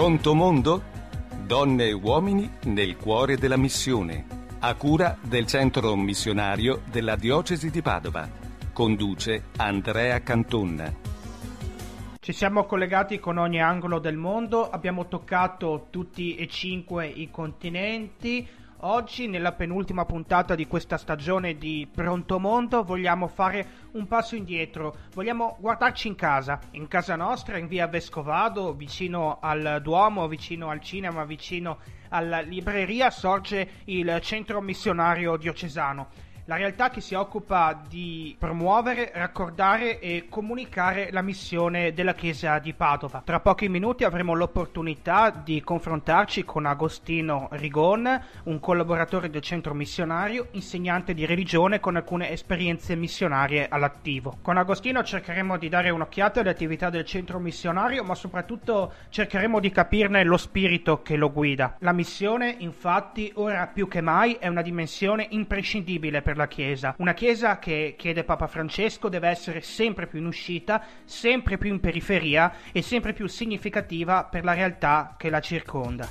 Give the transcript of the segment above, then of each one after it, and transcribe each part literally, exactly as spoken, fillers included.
Pronto mondo? Donne e uomini nel cuore della missione. A cura del centro missionario della diocesi di Padova. Conduce Andrea Canton. Ci siamo collegati con ogni angolo del mondo, abbiamo toccato tutti e cinque i continenti. Oggi, nella penultima puntata di questa stagione di Pronto Mondo, vogliamo fare un passo indietro, vogliamo guardarci in casa, in casa nostra, in via Vescovado, vicino al Duomo, vicino al cinema, vicino alla libreria, sorge il centro missionario diocesano. La realtà che si occupa di promuovere, raccordare e comunicare la missione della Chiesa di Padova. Tra pochi minuti avremo l'opportunità di confrontarci con Agostino Rigon, un collaboratore del centro missionario, insegnante di religione con alcune esperienze missionarie all'attivo. Con Agostino cercheremo di dare un'occhiata alle attività del centro missionario, ma soprattutto cercheremo di capirne lo spirito che lo guida. La missione, infatti, ora più che mai è una dimensione imprescindibile per la Chiesa. Una Chiesa che, chiede Papa Francesco, deve essere sempre più in uscita, sempre più in periferia e sempre più significativa per la realtà che la circonda.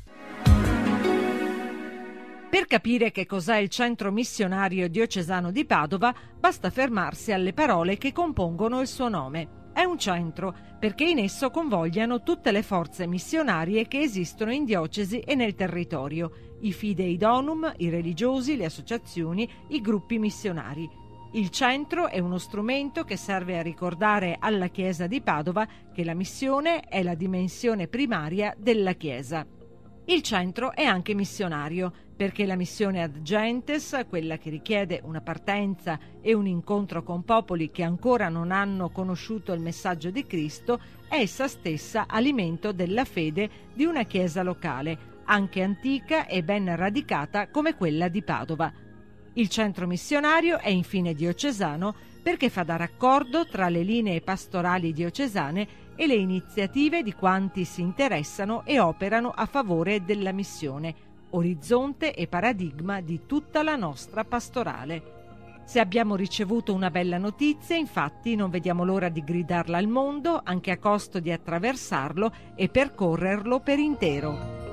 Per capire che cos'è il centro missionario diocesano di Padova, basta fermarsi alle parole che compongono il suo nome. È un centro perché in esso convogliano tutte le forze missionarie che esistono in diocesi e nel territorio, i fidei donum, i religiosi, le associazioni, i gruppi missionari. Il centro è uno strumento che serve a ricordare alla Chiesa di Padova che la missione è la dimensione primaria della Chiesa. Il centro è anche missionario, perché la missione ad gentes, quella che richiede una partenza e un incontro con popoli che ancora non hanno conosciuto il messaggio di Cristo, è essa stessa alimento della fede di una chiesa locale, anche antica e ben radicata come quella di Padova. Il centro missionario è infine diocesano perché fa da raccordo tra le linee pastorali diocesane e le iniziative di quanti si interessano e operano a favore della missione, orizzonte e paradigma di tutta la nostra pastorale. Se abbiamo ricevuto una bella notizia, infatti, non vediamo l'ora di gridarla al mondo, anche a costo di attraversarlo e percorrerlo per intero.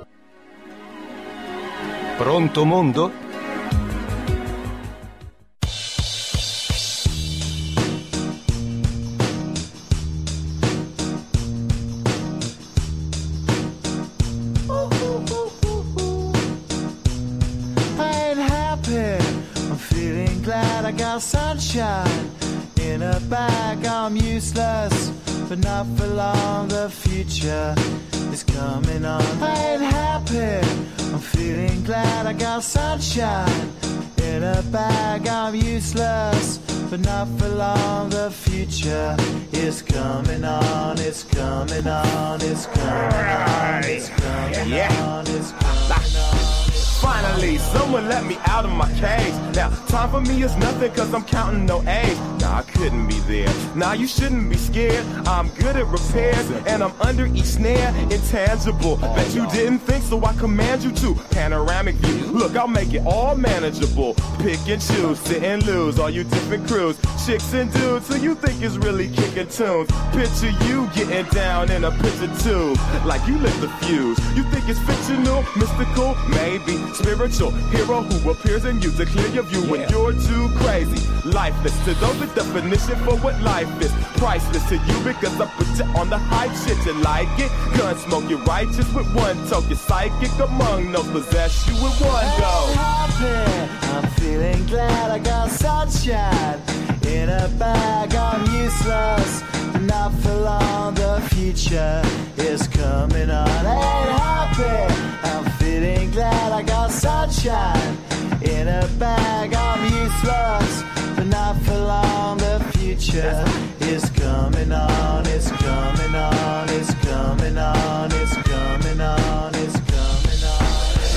Pronto mondo? I got sunshine in a bag. I'm useless, but not for long. The future is coming on. I ain't happy. I'm feeling glad I got sunshine in a bag. I'm useless, but not for long. The future is coming on. It's coming on. It's coming on. It's coming on. It's coming on. Finally, someone let me out of my cage. Now, time for me is nothing cause I'm counting no age. Nah, I couldn't be there. Nah, you shouldn't be scared. I'm good at repairs and I'm under each snare. Intangible, bet you didn't think, so I command you to. Panoramic view, look, I'll make it all manageable. Pick and choose, sit and lose, all you different crews. Chicks and dudes who you think is really kicking tunes. Picture you getting down in a picture tube, like you lit the fuse. You think it's fictional, mystical, maybe spiritual hero who appears in you to clear your view when you're too crazy. Lifeless to those, the definition for what life is. Priceless to you because I put you on the hype shit. You like it? Gun smoke, you're righteous with one toke. You're psychic among no possess you with one go. Happy, I'm feeling glad I got sunshine in a bag. I'm useless, not for long. The future is coming on. Ain't happy, I'm feeling glad I got sunshine in a bag. I'm useless, but not for long. The future is coming on. It's coming on. It's coming on. It's coming on. It's coming on. The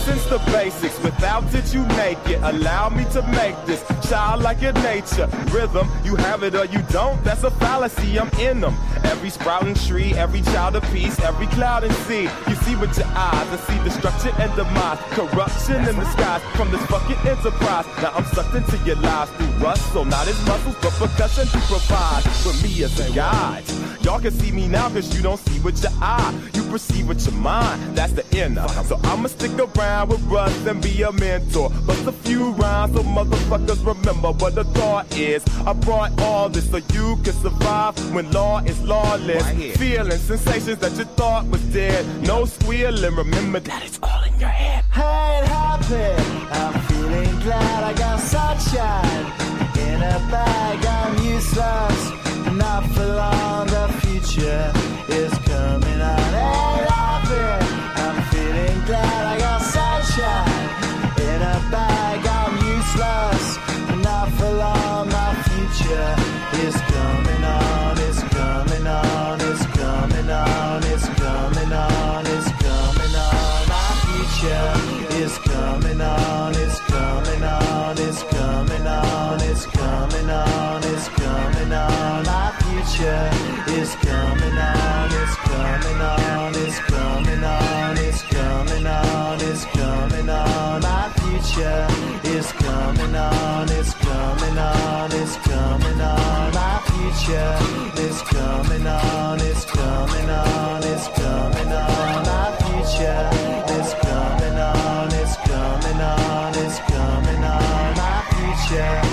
Since the basics, without it you make it. Allow me to make this childlike in nature. Rhythm, you have it or you don't, that's a fallacy, I'm in them. Every sprouting tree, every child of peace, every cloud and sea. You see with your eyes, I see destruction and demise. Corruption in the skies from this fucking enterprise. Now I'm sucked into your lives through rust, so not as muscles, but percussion to provide for me as a guide. Y'all can see me now cause you don't see with your eye. You perceive with your mind, that's the inner. So I'ma stick around with Russ and be a mentor. Bust a few rhymes so motherfuckers remember what the thought is. I brought all this so you can survive when law is lawless. Right, feeling sensations that you thought was dead. No squealing, remember that it's all in your head. I ain't happy, I'm feeling glad I got sunshine in a bag. I'm useless, not for long, the future is coming on. Ain't happy, I'm feeling glad I got sunshine in a bag. I'm useless, not for long, my future is coming on, it's coming on, it's coming on, it's coming on, it's coming on, my future is coming on, it's coming on, it's coming on, it's coming on, it's coming on, my future is coming on, it's coming on, it's coming on, it's coming on, it's coming on, my future is coming on, it's coming on, it's coming on, my future is coming on, it's coming on, it's coming on, my future is coming on, it's coming on, it's coming on, my future.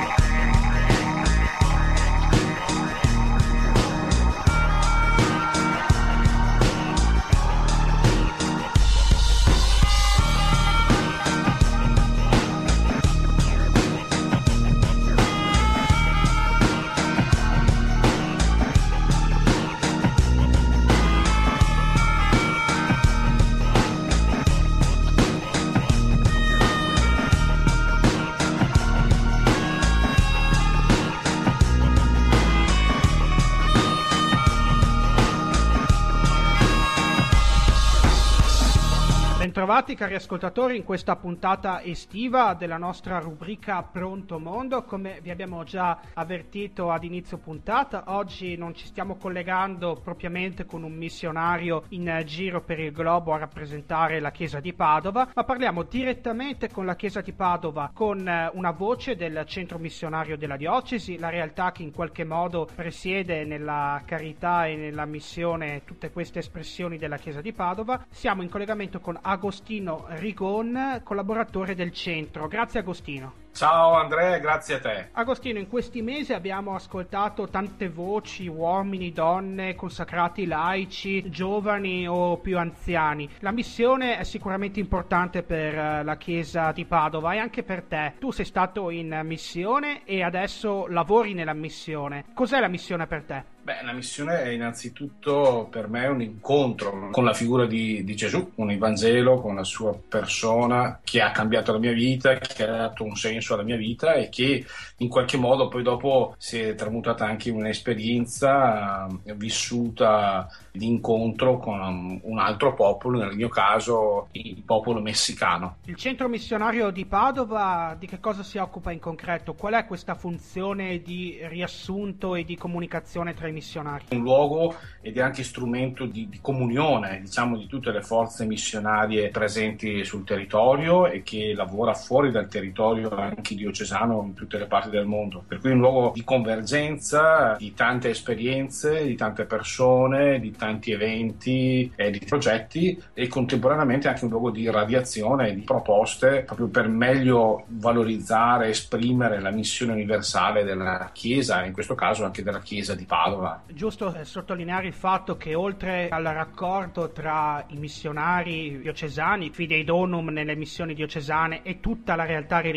Bentrovati cari ascoltatori in questa puntata estiva della nostra rubrica Pronto Mondo. Come vi abbiamo già avvertito ad inizio puntata, oggi non ci stiamo collegando propriamente con un missionario in giro per il globo a rappresentare la Chiesa di Padova, ma parliamo direttamente con la Chiesa di Padova, con una voce del centro missionario della diocesi, la realtà che in qualche modo presiede nella carità e nella missione tutte queste espressioni della Chiesa di Padova. Siamo in collegamento con Agostino Rigon, collaboratore del centro. Grazie Agostino. Ciao Andrea, grazie a te. Agostino, in questi mesi abbiamo ascoltato tante voci, uomini, donne, consacrati laici, giovani o più anziani. La missione è sicuramente importante per la Chiesa di Padova e anche per te. Tu sei stato in missione e adesso lavori nella missione. Cos'è la missione per te? Beh, la missione è innanzitutto per me un incontro con la figura di, di Gesù, con il Vangelo, con la sua persona che ha cambiato la mia vita, che ha dato un senso alla mia vita e che in qualche modo poi dopo si è tramutata anche in un'esperienza eh, vissuta di incontro con un altro popolo, nel mio caso il popolo messicano. Il centro missionario di Padova di che cosa si occupa in concreto? Qual è questa funzione di riassunto e di comunicazione tra i missionari? Un luogo ed è anche strumento di, di comunione, diciamo, di tutte le forze missionarie presenti sul territorio e che lavora fuori dal territorio anche diocesano in tutte le parti del mondo. Per cui un luogo di convergenza di tante esperienze, di tante persone, di tanti eventi e di progetti e contemporaneamente anche un luogo di radiazione e di proposte proprio per meglio valorizzare, esprimere la missione universale della Chiesa, in questo caso anche della Chiesa di Padova. Giusto eh, sottolineare il fatto che oltre al raccordo tra i missionari diocesani, Fidei Donum nelle missioni diocesane e tutta la realtà religiosa che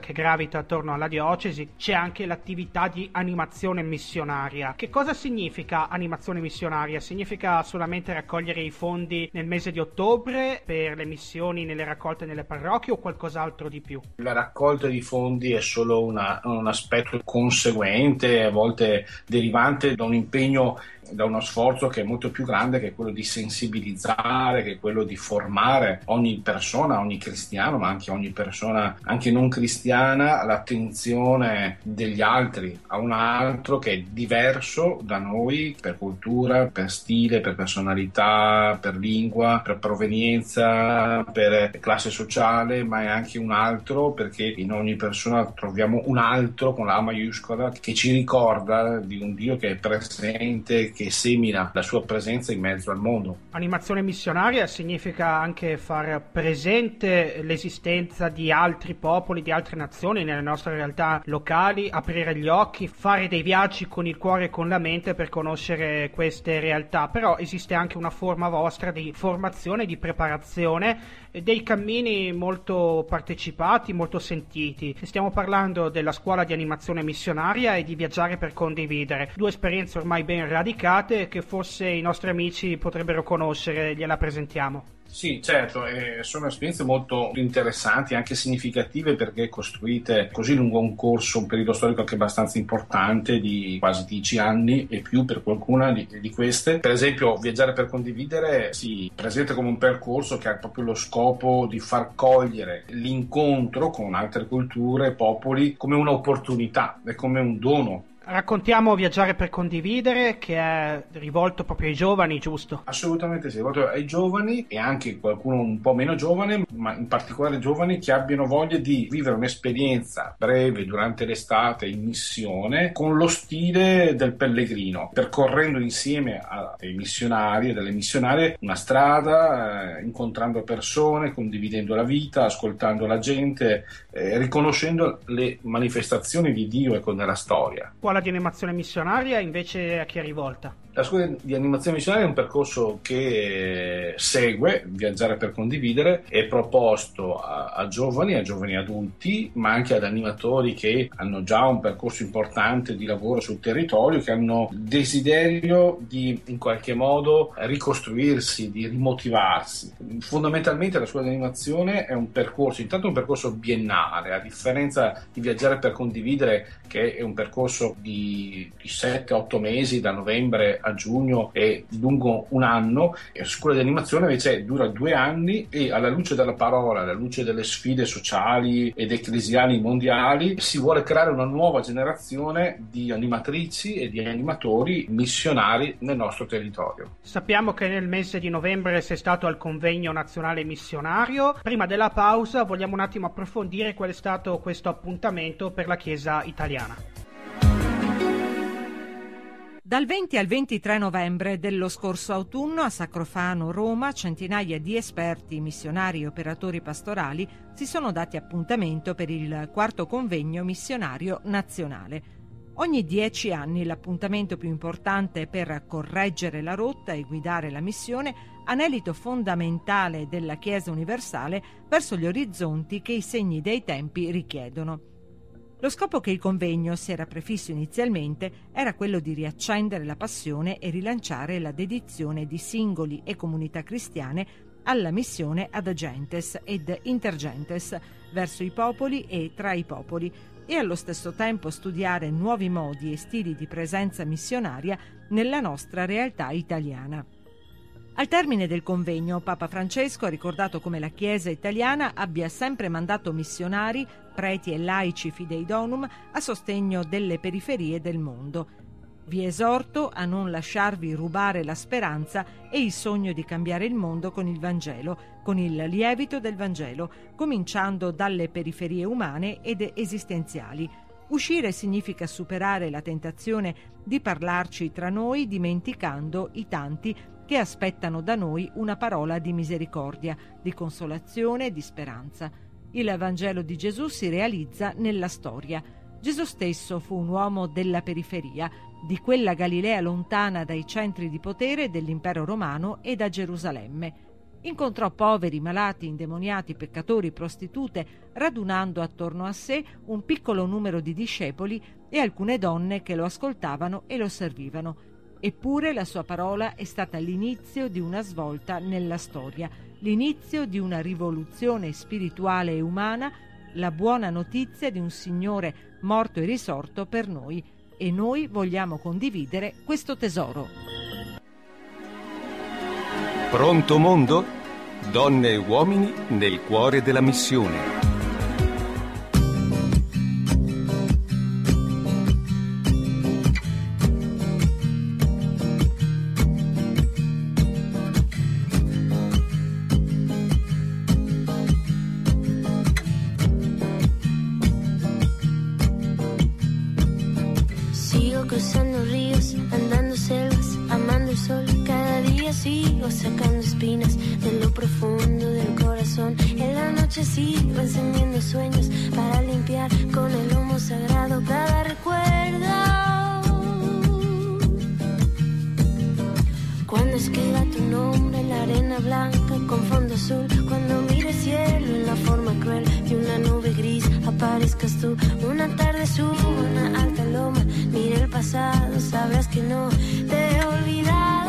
che gravita attorno alla diocesi, c'è anche l'attività di animazione missionaria. Che cosa significa animazione missionaria? Significa solamente raccogliere i fondi nel mese di ottobre per le missioni nelle raccolte nelle parrocchie o qualcos'altro di più? La raccolta di fondi è solo una, un aspetto conseguente, a volte derivante da un impegno, da uno sforzo che è molto più grande, che è quello di sensibilizzare, che è quello di formare ogni persona, ogni cristiano, ma anche ogni persona anche non cristiana, all'attenzione degli altri, a un altro che è diverso da noi per cultura, per stile, per personalità, per lingua, per provenienza, per classe sociale, ma è anche un altro perché in ogni persona troviamo un altro con la A maiuscola che ci ricorda di un Dio che è presente, che semina la sua presenza in mezzo al mondo. Animazione missionaria significa anche far presente l'esistenza di altri popoli, di altre nazioni nelle nostre realtà locali, aprire gli occhi, fare dei viaggi con il cuore e con la mente per conoscere queste realtà. Però esiste anche una forma vostra di formazione, di preparazione, dei cammini molto partecipati, molto sentiti. Stiamo parlando della scuola di animazione missionaria e di Viaggiare per condividere, due esperienze ormai ben radicate che forse i nostri amici potrebbero conoscere. Gliela presentiamo. Sì, certo, eh, sono esperienze molto interessanti, anche significative, perché costruite così lungo un corso, un periodo storico anche abbastanza importante di quasi dieci anni e più per qualcuna di, di queste. Per esempio, Viaggiare per condividere si presenta come un percorso che ha proprio lo scopo di far cogliere l'incontro con altre culture e popoli come un'opportunità, è come un dono. Raccontiamo Viaggiare per condividere, che è rivolto proprio ai giovani, giusto? Assolutamente sì, rivolto ai giovani e anche qualcuno un po' meno giovane, ma in particolare giovani che abbiano voglia di vivere un'esperienza breve durante l'estate in missione con lo stile del pellegrino, percorrendo insieme a dei missionari e delle missionarie una strada, eh, incontrando persone, condividendo la vita, ascoltando la gente, eh, riconoscendo le manifestazioni di Dio, ecco, nella storia. La di animazione missionaria invece a chi è rivolta? La scuola di animazione missionaria è un percorso che segue Viaggiare per condividere, è proposto a, a giovani, a giovani adulti, ma anche ad animatori che hanno già un percorso importante di lavoro sul territorio, che hanno desiderio di in qualche modo ricostruirsi, di rimotivarsi. Fondamentalmente la scuola di animazione è un percorso, intanto un percorso biennale, a differenza di Viaggiare per condividere, che è un percorso di, di sette otto mesi, da novembre a giugno e lungo un anno. La scuola di animazione invece dura due anni e alla luce della parola, alla luce delle sfide sociali ed ecclesiali mondiali, si vuole creare una nuova generazione di animatrici e di animatori missionari nel nostro territorio. Sappiamo che nel mese di novembre sei stato al convegno nazionale missionario. Prima della pausa vogliamo un attimo approfondire qual è stato questo appuntamento per la Chiesa italiana. Dal venti al ventitré novembre dello scorso autunno a Sacrofano, Roma, centinaia di esperti, missionari e operatori pastorali si sono dati appuntamento per il quarto convegno missionario nazionale. Ogni dieci anni l'appuntamento più importante per correggere la rotta e guidare la missione, anelito fondamentale della Chiesa universale verso gli orizzonti che i segni dei tempi richiedono. Lo scopo che il convegno si era prefisso inizialmente era quello di riaccendere la passione e rilanciare la dedizione di singoli e comunità cristiane alla missione ad gentes ed intergentes verso i popoli e tra i popoli, e allo stesso tempo studiare nuovi modi e stili di presenza missionaria nella nostra realtà italiana. Al termine del convegno, Papa Francesco ha ricordato come la Chiesa italiana abbia sempre mandato missionari, preti e laici fidei donum a sostegno delle periferie del mondo. Vi esorto a non lasciarvi rubare la speranza e il sogno di cambiare il mondo con il Vangelo, con il lievito del Vangelo, cominciando dalle periferie umane ed esistenziali. Uscire significa superare la tentazione di parlarci tra noi dimenticando i tanti che aspettano da noi una parola di misericordia, di consolazione e di speranza. Il Vangelo di Gesù si realizza nella storia. Gesù stesso fu un uomo della periferia, di quella Galilea lontana dai centri di potere dell'impero romano e da Gerusalemme. Incontrò poveri, malati, indemoniati, peccatori, prostitute, radunando attorno a sé un piccolo numero di discepoli e alcune donne che lo ascoltavano e lo servivano. Eppure la sua parola è stata l'inizio di una svolta nella storia, l'inizio di una rivoluzione spirituale e umana, la buona notizia di un Signore morto e risorto per noi, e noi vogliamo condividere questo tesoro. Pronto mondo? Donne e uomini nel cuore della missione. Sigo cruzando ríos, andando selvas, amando el sol. Cada día sigo sacando espinas de lo profundo del corazón. En la noche sigo encendiendo sueños para limpiar con el humo sagrado cada recuerdo. Cuando escriba tu nombre en la arena blanca con fondo azul, cuando mire el cielo en la forma cruel de una nube gris, aparezcas tú. Una tarde subo una alta loma, mire el pasado, sabrás que no te he olvidado.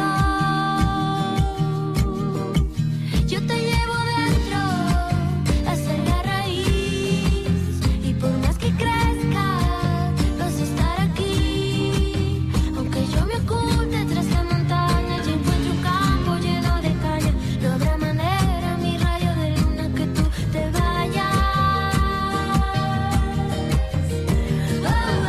Yo te llevo dentro hasta la raíz, y por más que crezca vas a estar aquí. Aunque yo me oculte tras la montaña y encuentre un campo lleno de caña, no habrá manera, mi rayo de luna, que tú te vayas. Oh, oh,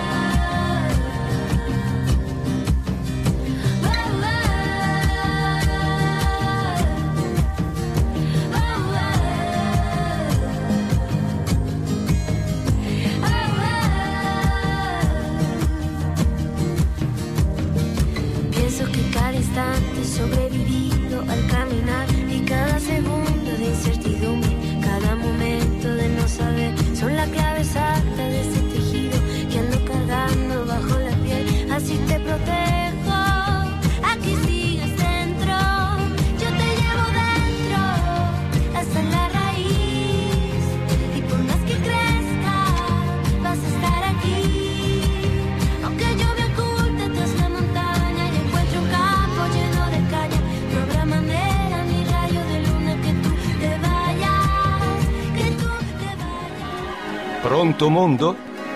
pienso que cada instante sobrevivido al caminar, y cada segundo de incertidumbre, cada momento de no saber, son la clave exacta de ese tejido que ando cargando bajo la piel. Así te protejo, aquí sigues dentro. Yo te llevo dentro hasta la raíz, y por más que crezca vas a estar aquí. Aunque yo me oculte tras la montaña y encuentre un campo lleno de caña, no habrá manera, mi rayo de luna, que tú te vayas, que tú te vayas. Pronto mondo?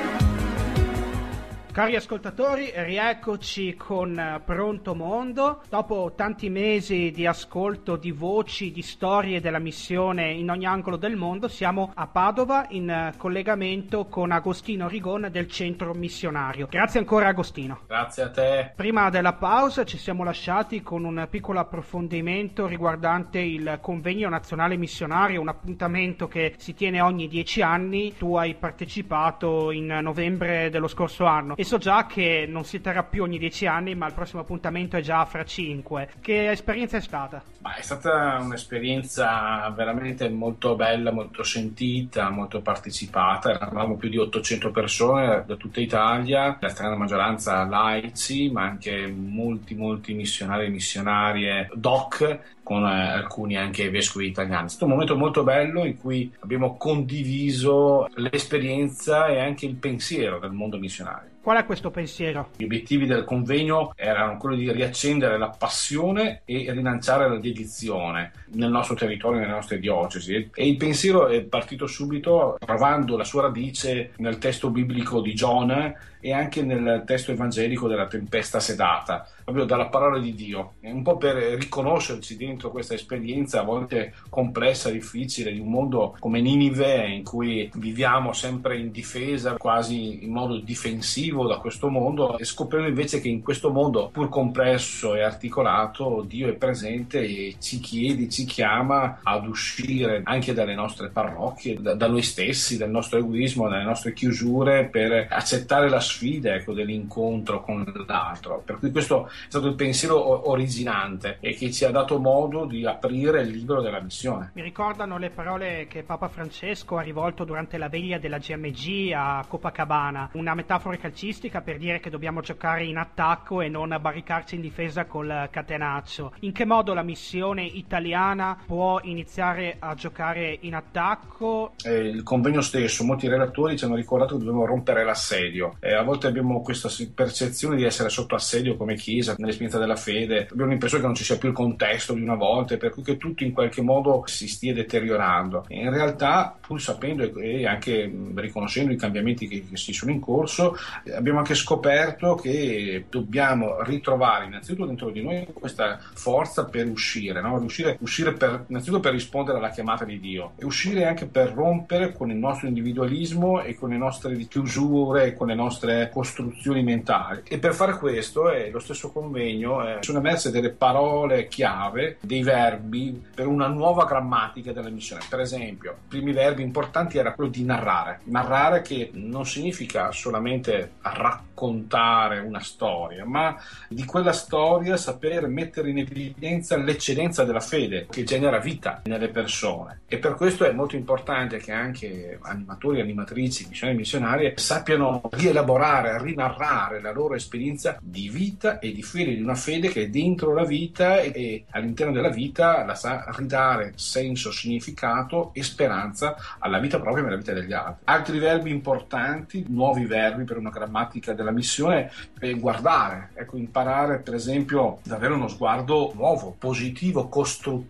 Cari ascoltatori, rieccoci con eh, Pronto Mondo. Dopo tanti mesi di ascolto di voci, di storie della missione in ogni angolo del mondo, siamo a Padova in eh, collegamento con Agostino Rigon del Centro Missionario. Grazie ancora Agostino. Grazie a te. Prima della pausa ci siamo lasciati con un piccolo approfondimento riguardante il Convegno Nazionale Missionario, un appuntamento che si tiene ogni dieci anni. Tu hai partecipato in novembre dello scorso anno. So già che non si terrà più ogni dieci anni, ma il prossimo appuntamento è già fra cinque. Che esperienza è stata? Ma è stata un'esperienza veramente molto bella, molto sentita, molto partecipata. Eravamo più di ottocento persone da tutta Italia, la stragrande maggioranza laici, ma anche molti, molti missionari e missionarie doc, con eh, alcuni anche vescovi italiani. È stato un momento molto bello in cui abbiamo condiviso l'esperienza e anche il pensiero del mondo missionario. Qual è questo pensiero? Gli obiettivi del convegno erano quelli di riaccendere la passione e rilanciare la dedizione nel nostro territorio, nelle nostre diocesi. E il pensiero è partito subito trovando la sua radice nel testo biblico di Giona e anche nel testo evangelico della tempesta sedata, proprio dalla parola di Dio. È un po' per riconoscerci dentro questa esperienza a volte complessa, difficile, di un mondo come Ninive, in cui viviamo sempre in difesa, quasi in modo difensivo da questo mondo, e scoprendo invece che in questo mondo pur complesso e articolato Dio è presente e ci chiede, ci chiama ad uscire anche dalle nostre parrocchie, da, da noi stessi, dal nostro egoismo, dalle nostre chiusure, per accettare la sfida, ecco, dell'incontro con l'altro. Per cui questo è stato il pensiero originante e che ci ha dato modo di aprire il libro della missione. Mi ricordano le parole che Papa Francesco ha rivolto durante la veglia della G M G a Copacabana, una metafora calcistica per dire che dobbiamo giocare in attacco e non barricarci in difesa col catenaccio. In che modo la missione italiana può iniziare a giocare in attacco? Eh, il convegno stesso, molti relatori ci hanno ricordato che dobbiamo rompere l'assedio. Eh, a volte abbiamo questa percezione di essere sotto assedio come Chiesa, nell'esperienza della fede. Abbiamo l'impressione che non ci sia più il contesto di una volta, per cui che tutto in qualche modo si stia deteriorando. In realtà, pur sapendo e anche riconoscendo i cambiamenti che, che si sono in corso, abbiamo anche scoperto che dobbiamo ritrovare innanzitutto dentro di noi questa forza per uscire, no? Uscire, uscire per, innanzitutto per rispondere alla chiamata di Dio e uscire anche per rompere con il nostro individualismo e con le nostre chiusure e con le nostre costruzioni mentali. E per fare questo, eh, lo stesso convegno, eh, sono emerse delle parole chiave, dei verbi per una nuova grammatica della missione. Per esempio, i primi verbi importanti era quello di narrare. Narrare che non significa solamente raccontare una storia, ma di quella storia saper mettere in evidenza l'eccellenza della fede che genera vita nelle persone. E per questo è molto importante che anche animatori e animatrici, missionari e missionarie sappiano rielaborare, rinarrare la loro esperienza di vita e di fede, di una fede che è dentro la vita e, e all'interno della vita la sa ridare senso, significato e speranza alla vita propria e alla vita degli altri. Altri verbi importanti, nuovi verbi per una grammatica della missione, è guardare, ecco, imparare per esempio ad avere uno sguardo nuovo, positivo, costruttivo.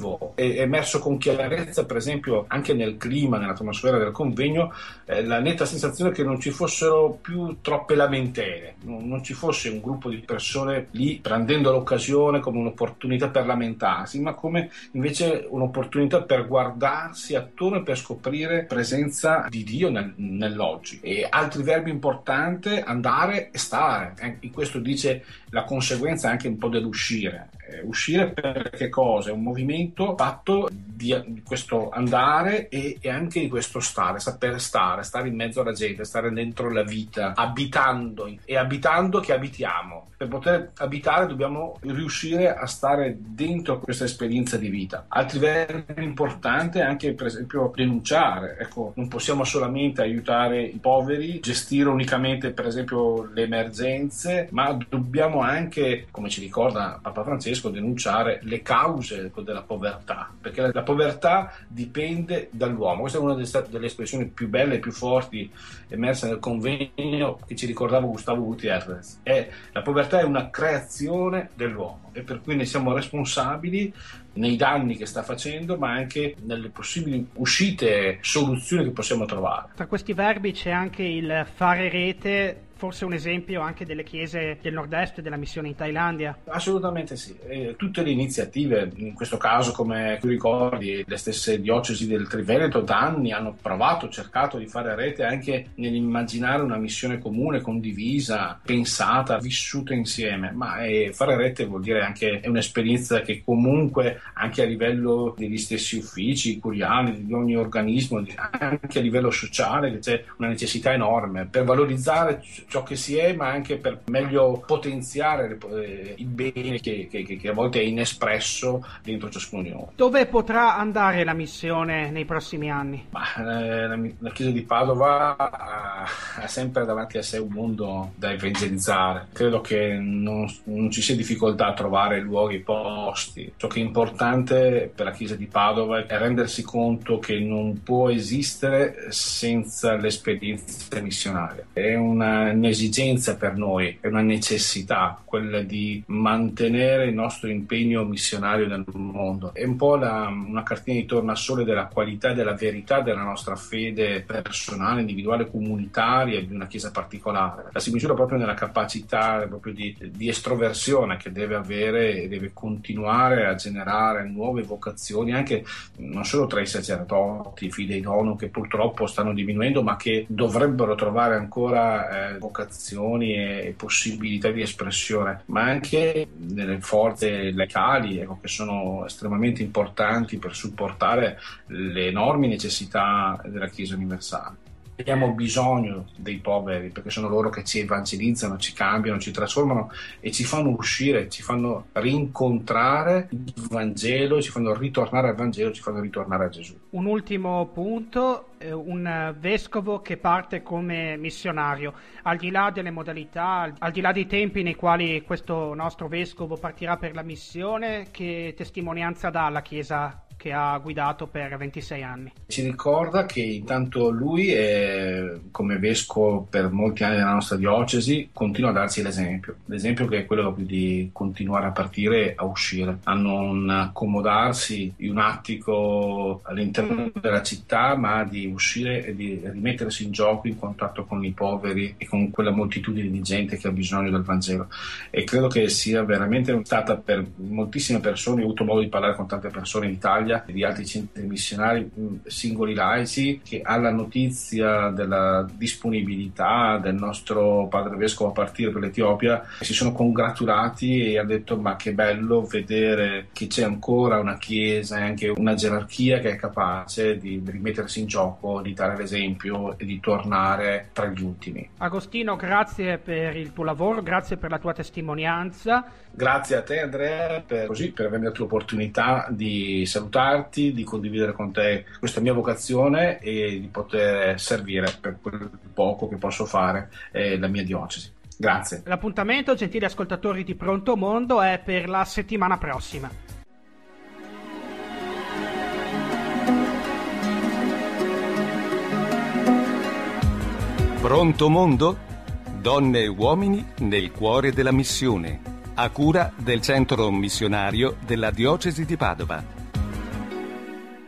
È emerso con chiarezza, per esempio, anche nel clima, nell'atmosfera del convegno, eh, la netta sensazione che non ci fossero più troppe lamentele, non, non ci fosse un gruppo di persone lì prendendo l'occasione come un'opportunità per lamentarsi, ma come invece un'opportunità per guardarsi attorno e per scoprire presenza di Dio nel, nell'oggi. E altri verbi importanti, andare e stare. Eh, in questo dice la conseguenza anche un po' dell'uscire. Eh, uscire per che cosa? È un movimento fatto di, di questo andare e, e anche di questo stare, saper stare, stare in mezzo alla gente, stare dentro la vita, abitando e abitando che abitiamo. Per poter abitare dobbiamo riuscire a stare dentro questa esperienza di vita. Altri verbi importanti è anche per esempio denunciare. Ecco, non possiamo solamente aiutare i poveri, gestire unicamente per esempio le emergenze, ma dobbiamo anche, come ci ricorda Papa Francesco, denunciare le cause della povertà, perché la povertà dipende dall'uomo. Questa è una delle espressioni più belle e più forti emerse nel convegno che ci ricordava Gustavo Gutierrez. È, la povertà è una creazione dell'uomo e per cui ne siamo responsabili nei danni che sta facendo, ma anche nelle possibili uscite, soluzioni che possiamo trovare. Tra questi verbi c'è anche il fare rete, forse un esempio anche delle chiese del nord-est della missione in Thailandia. Assolutamente sì, e tutte le iniziative, in questo caso come tu ricordi, le stesse diocesi del Triveneto da anni hanno provato, cercato di fare rete anche nell'immaginare una missione comune, condivisa, pensata, vissuta insieme, ma è, fare rete vuol dire anche è un'esperienza che comunque anche a livello degli stessi uffici curiali, di ogni organismo, anche a livello sociale c'è una necessità enorme per valorizzare ciò che si è, ma anche per meglio potenziare eh, il bene che, che, che a volte è inespresso dentro ciascuno di noi. Dove potrà andare la missione nei prossimi anni? Ma, eh, la, la Chiesa di Padova ha, ha sempre davanti a sé un mondo da evangelizzare. Credo che non, non ci sia difficoltà a trovare luoghi, posti. Ciò che è importante per la Chiesa di Padova è rendersi conto che non può esistere senza l'esperienza missionaria. È una un'esigenza per noi, è una necessità quella di mantenere il nostro impegno missionario nel mondo. È un po' la, una cartina di tornasole della qualità e della verità della nostra fede personale, individuale, comunitaria di una Chiesa particolare. La si misura proprio nella capacità proprio di, di estroversione che deve avere e deve continuare a generare nuove vocazioni, anche non solo tra i sacerdoti, i fidei donum che purtroppo stanno diminuendo, ma che dovrebbero trovare ancora eh, vocazioni e possibilità di espressione, ma anche nelle forze locali, ecco, che sono estremamente importanti per supportare le enormi necessità della Chiesa universale. abbiamo bisogno dei poveri, perché sono loro che ci evangelizzano, ci cambiano, ci trasformano e ci fanno uscire, ci fanno rincontrare il Vangelo, ci fanno ritornare al Vangelo, ci fanno ritornare a Gesù. Un ultimo punto, eh, un vescovo che parte come missionario, al di là delle modalità, al di là dei tempi nei quali questo nostro vescovo partirà per la missione, che testimonianza dà alla Chiesa che ha guidato per ventisei anni? Ci ricorda che intanto lui, è, come vescovo per molti anni della nostra diocesi, continua a darci l'esempio, l'esempio che è quello di continuare a partire e a uscire, a non accomodarsi in un attico all'interno della città, ma di uscire e di rimettersi in gioco in contatto con i poveri e con quella moltitudine di gente che ha bisogno del Vangelo. E credo che sia veramente stata per moltissime persone, ho avuto modo di parlare con tante persone in Italia e di altri centri missionari, singoli laici, che alla notizia della disponibilità del nostro padre vescovo a partire per l'Etiopia si sono congratulati e hanno detto: ma che bello vedere che c'è ancora una chiesa e anche una gerarchia che è capace di rimettersi in gioco, di dare l'esempio e di tornare tra gli ultimi. Agostino, grazie per il tuo lavoro, grazie per la tua testimonianza. Grazie a te, Andrea, per, così, per avermi dato l'opportunità di salutarti, di condividere con te questa mia vocazione e di poter servire per quel poco che posso fare eh, la mia diocesi. Grazie. L'appuntamento, gentili ascoltatori di Pronto Mondo, è per la settimana prossima. Pronto Mondo? Donne e uomini nel cuore della missione. A cura del Centro Missionario della Diocesi di Padova.